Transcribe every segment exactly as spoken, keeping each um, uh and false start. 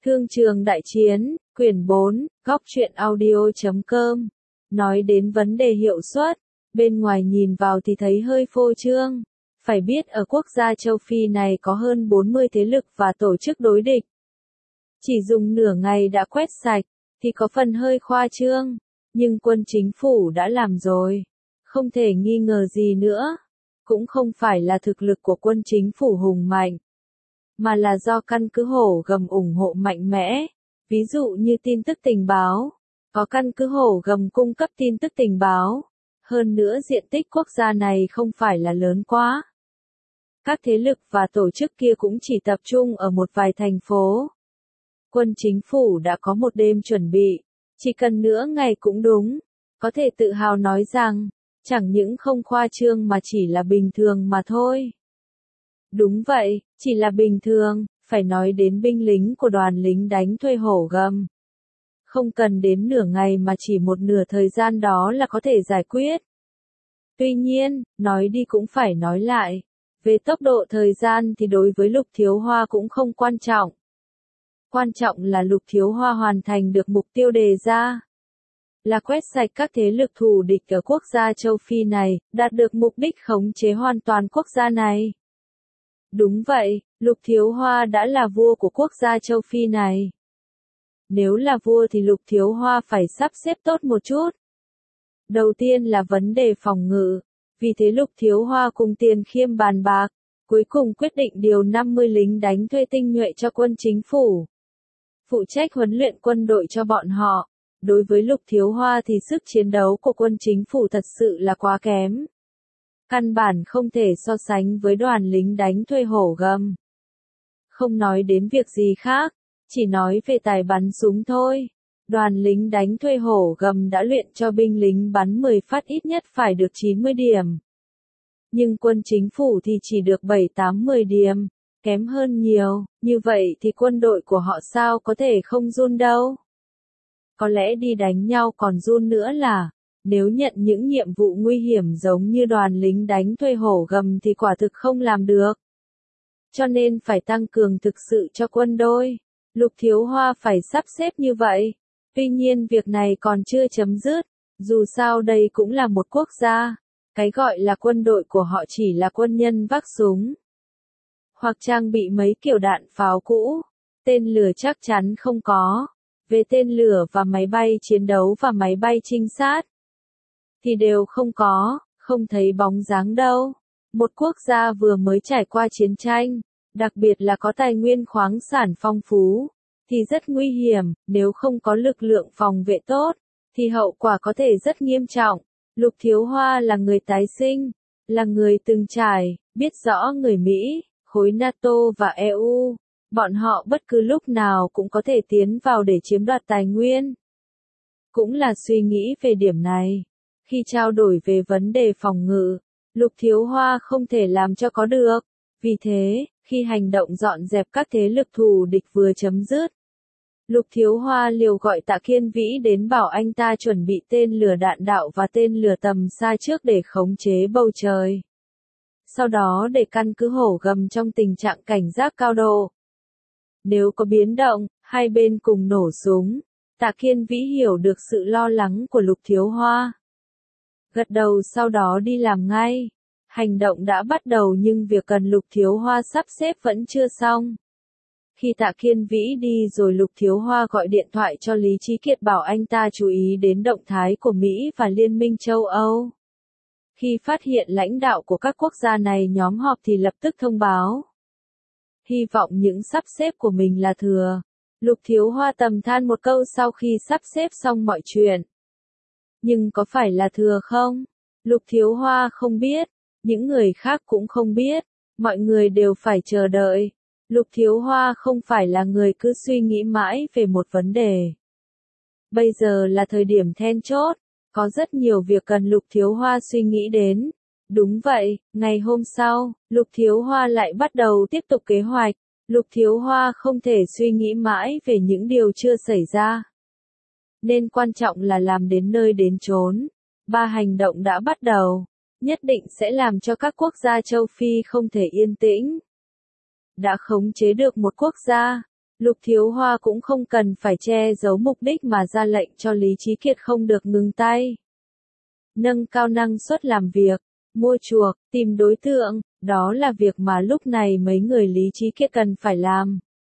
Thương trường đại chiến, quyển bốn, góc truyện audio.com. Nói đến vấn đề hiệu suất, bên ngoài nhìn vào thì thấy hơi phô trương. Phải biết ở quốc gia châu Phi này có hơn bốn mươi thế lực và tổ chức đối địch. Chỉ dùng nửa ngày đã quét sạch, thì có phần hơi khoa trương. Nhưng quân chính phủ đã làm rồi. Không thể nghi ngờ gì nữa. Cũng không phải là thực lực của quân chính phủ hùng mạnh, mà là do căn cứ hổ gầm ủng hộ mạnh mẽ. Ví dụ như tin tức tình báo, có căn cứ hổ gầm cung cấp tin tức tình báo. Hơn nữa diện tích quốc gia này không phải là lớn quá. Các thế lực và tổ chức kia cũng chỉ tập trung ở một vài thành phố. Quân chính phủ đã có một đêm chuẩn bị, chỉ cần nửa ngày cũng đúng. Có thể tự hào nói rằng, chẳng những không khoa trương mà chỉ là bình thường mà thôi. Đúng vậy, chỉ là bình thường, phải nói đến binh lính của đoàn lính đánh thuê hổ gầm. Không cần đến nửa ngày mà chỉ một nửa thời gian đó là có thể giải quyết. Tuy nhiên, nói đi cũng phải nói lại. Về tốc độ thời gian thì đối với Lục Thiếu Hoa cũng không quan trọng. Quan trọng là Lục Thiếu Hoa hoàn thành được mục tiêu đề ra. Là quét sạch các thế lực thù địch ở quốc gia châu Phi này, đạt được mục đích khống chế hoàn toàn quốc gia này. Đúng vậy, Lục Thiếu Hoa đã là vua của quốc gia châu Phi này. Nếu là vua thì Lục Thiếu Hoa phải sắp xếp tốt một chút. Đầu tiên là vấn đề phòng ngự, vì thế Lục Thiếu Hoa cùng Tiền Khiêm bàn bạc, cuối cùng quyết định điều năm mươi lính đánh thuê tinh nhuệ cho quân chính phủ. Phụ trách huấn luyện quân đội cho bọn họ. Đối với Lục Thiếu Hoa thì sức chiến đấu của quân chính phủ thật sự là quá kém. Căn bản không thể so sánh với đoàn lính đánh thuê hổ gầm. Không nói đến việc gì khác, chỉ nói về tài bắn súng thôi. Đoàn lính đánh thuê hổ gầm đã luyện cho binh lính bắn mười phát ít nhất phải được chín mươi điểm. Nhưng quân chính phủ thì chỉ được bảy tám mười điểm, kém hơn nhiều, như vậy thì quân đội của họ sao có thể không run đâu. Có lẽ đi đánh nhau còn run nữa là, nếu nhận những nhiệm vụ nguy hiểm giống như đoàn lính đánh thuê hổ gầm thì quả thực không làm được. Cho nên phải tăng cường thực sự cho quân đội. Lục Thiếu Hoa phải sắp xếp như vậy. Tuy nhiên việc này còn chưa chấm dứt, dù sao đây cũng là một quốc gia. Cái gọi là quân đội của họ chỉ là quân nhân vác súng, hoặc trang bị mấy kiểu đạn pháo cũ, tên lửa chắc chắn không có. Về tên lửa và máy bay chiến đấu và máy bay trinh sát, thì đều không có, không thấy bóng dáng đâu. Một quốc gia vừa mới trải qua chiến tranh, đặc biệt là có tài nguyên khoáng sản phong phú, thì rất nguy hiểm, nếu không có lực lượng phòng vệ tốt, thì hậu quả có thể rất nghiêm trọng. Lục Thiếu Hoa là người tái sinh, là người từng trải, biết rõ người Mỹ, khối NATO và e u. Bọn họ bất cứ lúc nào cũng có thể tiến vào để chiếm đoạt tài nguyên. Cũng là suy nghĩ về điểm này. Khi trao đổi về vấn đề phòng ngự, Lục Thiếu Hoa không thể làm cho có được. Vì thế, khi hành động dọn dẹp các thế lực thù địch vừa chấm dứt, Lục Thiếu Hoa liều gọi Tạ Kiên Vĩ đến bảo anh ta chuẩn bị tên lửa đạn đạo và tên lửa tầm xa trước để khống chế bầu trời. Sau đó để căn cứ hổ gầm trong tình trạng cảnh giác cao độ. Nếu có biến động, hai bên cùng nổ súng. Tạ Kiên Vĩ hiểu được sự lo lắng của Lục Thiếu Hoa. Gật đầu sau đó đi làm ngay. Hành động đã bắt đầu nhưng việc cần Lục Thiếu Hoa sắp xếp vẫn chưa xong. Khi Tạ Kiên Vĩ đi rồi Lục Thiếu Hoa gọi điện thoại cho Lý Chí Kiệt bảo anh ta chú ý đến động thái của Mỹ và Liên minh châu Âu. Khi phát hiện lãnh đạo của các quốc gia này nhóm họp thì lập tức thông báo. Hy vọng những sắp xếp của mình là thừa. Lục Thiếu Hoa tầm than một câu sau khi sắp xếp xong mọi chuyện. Nhưng có phải là thừa không? Lục Thiếu Hoa không biết. Những người khác cũng không biết. Mọi người đều phải chờ đợi. Lục Thiếu Hoa không phải là người cứ suy nghĩ mãi về một vấn đề. Bây giờ là thời điểm then chốt. Có rất nhiều việc cần Lục Thiếu Hoa suy nghĩ đến. Đúng vậy, ngày hôm sau, Lục Thiếu Hoa lại bắt đầu tiếp tục kế hoạch. Lục Thiếu Hoa không thể suy nghĩ mãi về những điều chưa xảy ra. Nên quan trọng là làm đến nơi đến chốn. Ba hành động đã bắt đầu. Nhất định sẽ làm cho các quốc gia châu Phi không thể yên tĩnh. Đã khống chế được một quốc gia. Lục Thiếu Hoa cũng không cần phải che giấu mục đích mà ra lệnh cho Lý Chí Kiệt không được ngừng tay. Nâng cao năng suất làm việc, mua chuộc, tìm đối tượng, đó là việc mà lúc này mấy người Lý Chí Kiệt cần phải làm.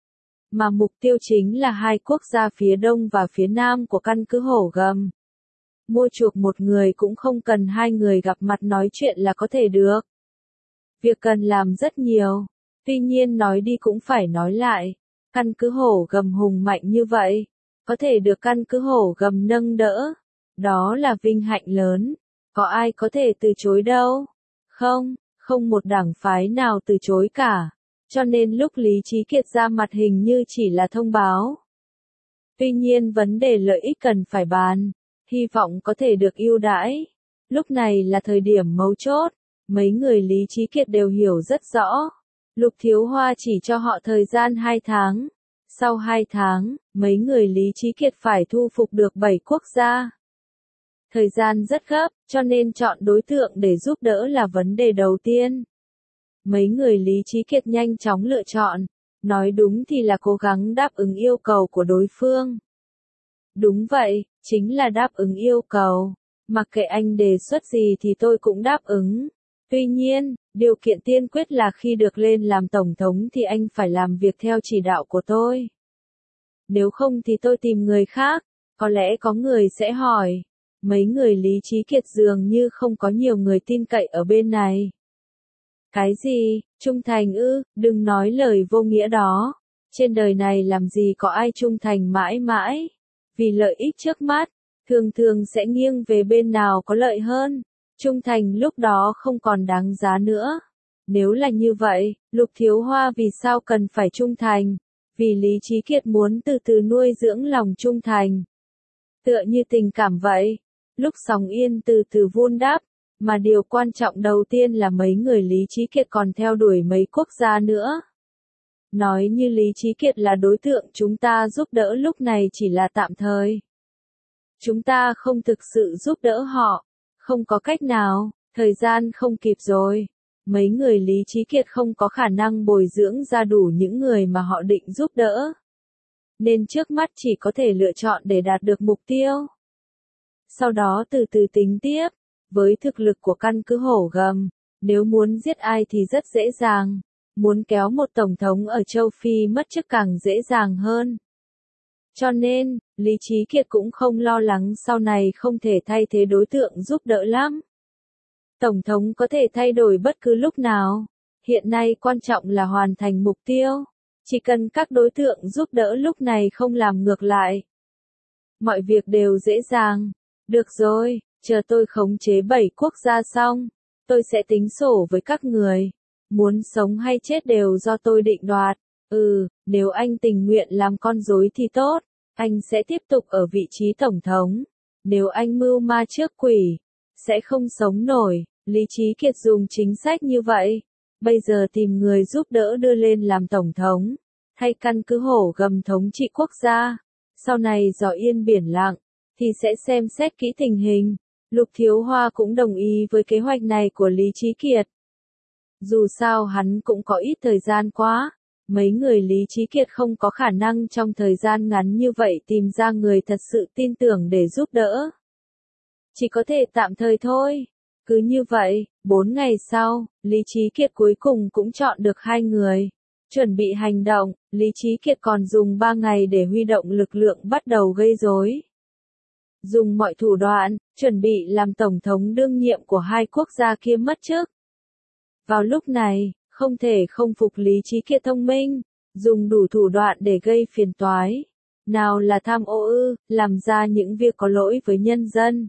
Mà mục tiêu chính là hai quốc gia phía đông và phía nam của căn cứ Hổ Gầm. Mua chuộc một người cũng không cần hai người gặp mặt nói chuyện là có thể được. Việc cần làm rất nhiều, tuy nhiên nói đi cũng phải nói lại. Căn cứ Hổ Gầm hùng mạnh như vậy, có thể được căn cứ Hổ Gầm nâng đỡ. Đó là vinh hạnh lớn, có ai có thể từ chối đâu. Không, không một đảng phái nào từ chối cả. Cho nên lúc Lý Chí Kiệt ra mặt hình như chỉ là thông báo. Tuy nhiên vấn đề lợi ích cần phải bàn, hy vọng có thể được ưu đãi. Lúc này là thời điểm mấu chốt, mấy người Lý Chí Kiệt đều hiểu rất rõ. Lục Thiếu Hoa chỉ cho họ thời gian hai tháng. Sau hai tháng, mấy người Lý Chí Kiệt phải thu phục được bảy quốc gia. Thời gian rất gấp, cho nên chọn đối tượng để giúp đỡ là vấn đề đầu tiên. Mấy người Lý Chí Kiệt nhanh chóng lựa chọn, nói đúng thì là cố gắng đáp ứng yêu cầu của đối phương. Đúng vậy, chính là đáp ứng yêu cầu, mặc kệ anh đề xuất gì thì tôi cũng đáp ứng. Tuy nhiên, điều kiện tiên quyết là khi được lên làm tổng thống thì anh phải làm việc theo chỉ đạo của tôi. Nếu không thì tôi tìm người khác, có lẽ có người sẽ hỏi. Mấy người Lý Chí Kiệt dường như không có nhiều người tin cậy ở bên này. Cái gì, trung thành ư, đừng nói lời vô nghĩa đó. Trên đời này làm gì có ai trung thành mãi mãi. Vì lợi ích trước mắt, thường thường sẽ nghiêng về bên nào có lợi hơn. Trung thành lúc đó không còn đáng giá nữa. Nếu là như vậy, Lục Thiếu Hoa vì sao cần phải trung thành? Vì Lý Chí Kiệt muốn từ từ nuôi dưỡng lòng trung thành. Tựa như tình cảm vậy. Lúc sóng yên từ từ vun đắp, mà điều quan trọng đầu tiên là mấy người Lý Chí Kiệt còn theo đuổi mấy quốc gia nữa. Nói như Lý Chí Kiệt là đối tượng chúng ta giúp đỡ lúc này chỉ là tạm thời. Chúng ta không thực sự giúp đỡ họ, không có cách nào, thời gian không kịp rồi. Mấy người Lý Chí Kiệt không có khả năng bồi dưỡng ra đủ những người mà họ định giúp đỡ. Nên trước mắt chỉ có thể lựa chọn để đạt được mục tiêu. Sau đó từ từ tính tiếp, với thực lực của căn cứ Hổ Gầm, nếu muốn giết ai thì rất dễ dàng, muốn kéo một tổng thống ở châu Phi mất chức càng dễ dàng hơn. Cho nên, Lý Chí Kiệt cũng không lo lắng sau này không thể thay thế đối tượng giúp đỡ lắm. Tổng thống có thể thay đổi bất cứ lúc nào, hiện nay quan trọng là hoàn thành mục tiêu, chỉ cần các đối tượng giúp đỡ lúc này không làm ngược lại. Mọi việc đều dễ dàng. Được rồi, chờ tôi khống chế bảy quốc gia xong, tôi sẽ tính sổ với các người. Muốn sống hay chết đều do tôi định đoạt. Ừ, nếu anh tình nguyện làm con rối thì tốt, anh sẽ tiếp tục ở vị trí tổng thống. Nếu anh mưu ma trước quỷ, sẽ không sống nổi. Lý Chí Kiệt dùng chính sách như vậy. Bây giờ tìm người giúp đỡ đưa lên làm tổng thống, hay căn cứ Hổ Gầm thống trị quốc gia. Sau này gió yên biển lặng, thì sẽ xem xét kỹ tình hình. Lục Thiếu Hoa cũng đồng ý với kế hoạch này của Lý Chí Kiệt. Dù sao hắn cũng có ít thời gian quá, mấy người Lý Chí Kiệt không có khả năng trong thời gian ngắn như vậy tìm ra người thật sự tin tưởng để giúp đỡ. Chỉ có thể tạm thời thôi. Cứ như vậy, bốn ngày sau, Lý Chí Kiệt cuối cùng cũng chọn được hai người. Chuẩn bị hành động, Lý Chí Kiệt còn dùng ba ngày để huy động lực lượng bắt đầu gây rối. Dùng mọi thủ đoạn, chuẩn bị làm tổng thống đương nhiệm của hai quốc gia kia mất chức. Vào lúc này, không thể không phục Lý Chí Kiệt thông minh, dùng đủ thủ đoạn để gây phiền toái. Nào là tham ô ư, làm ra những việc có lỗi với nhân dân.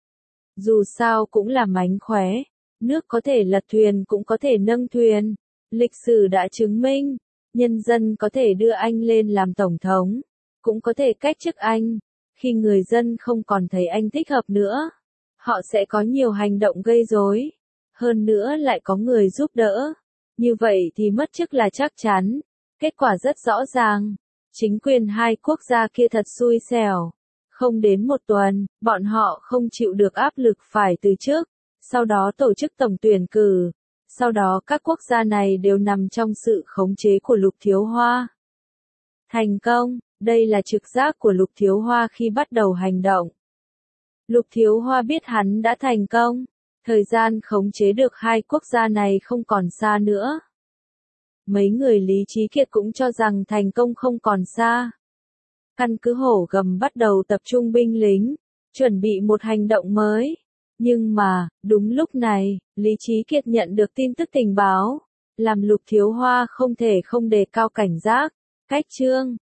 Dù sao cũng là mánh khóe, nước có thể lật thuyền cũng có thể nâng thuyền. Lịch sử đã chứng minh, nhân dân có thể đưa anh lên làm tổng thống, cũng có thể cách chức anh. Khi người dân không còn thấy anh thích hợp nữa, họ sẽ có nhiều hành động gây rối. Hơn nữa lại có người giúp đỡ. Như vậy thì mất chức là chắc chắn. Kết quả rất rõ ràng. Chính quyền hai quốc gia kia thật xui xẻo. Không đến một tuần, bọn họ không chịu được áp lực phải từ chức. Sau đó tổ chức tổng tuyển cử. Sau đó các quốc gia này đều nằm trong sự khống chế của Lục Thiếu Hoa. Thành công, đây là trực giác của Lục Thiếu Hoa khi bắt đầu hành động. Lục Thiếu Hoa biết hắn đã thành công, thời gian khống chế được hai quốc gia này không còn xa nữa. Mấy người Lý Chí Kiệt cũng cho rằng thành công không còn xa. Căn cứ Hổ Gầm bắt đầu tập trung binh lính, chuẩn bị một hành động mới. Nhưng mà, đúng lúc này, Lý Chí Kiệt nhận được tin tức tình báo, làm Lục Thiếu Hoa không thể không đề cao cảnh giác. Cách chương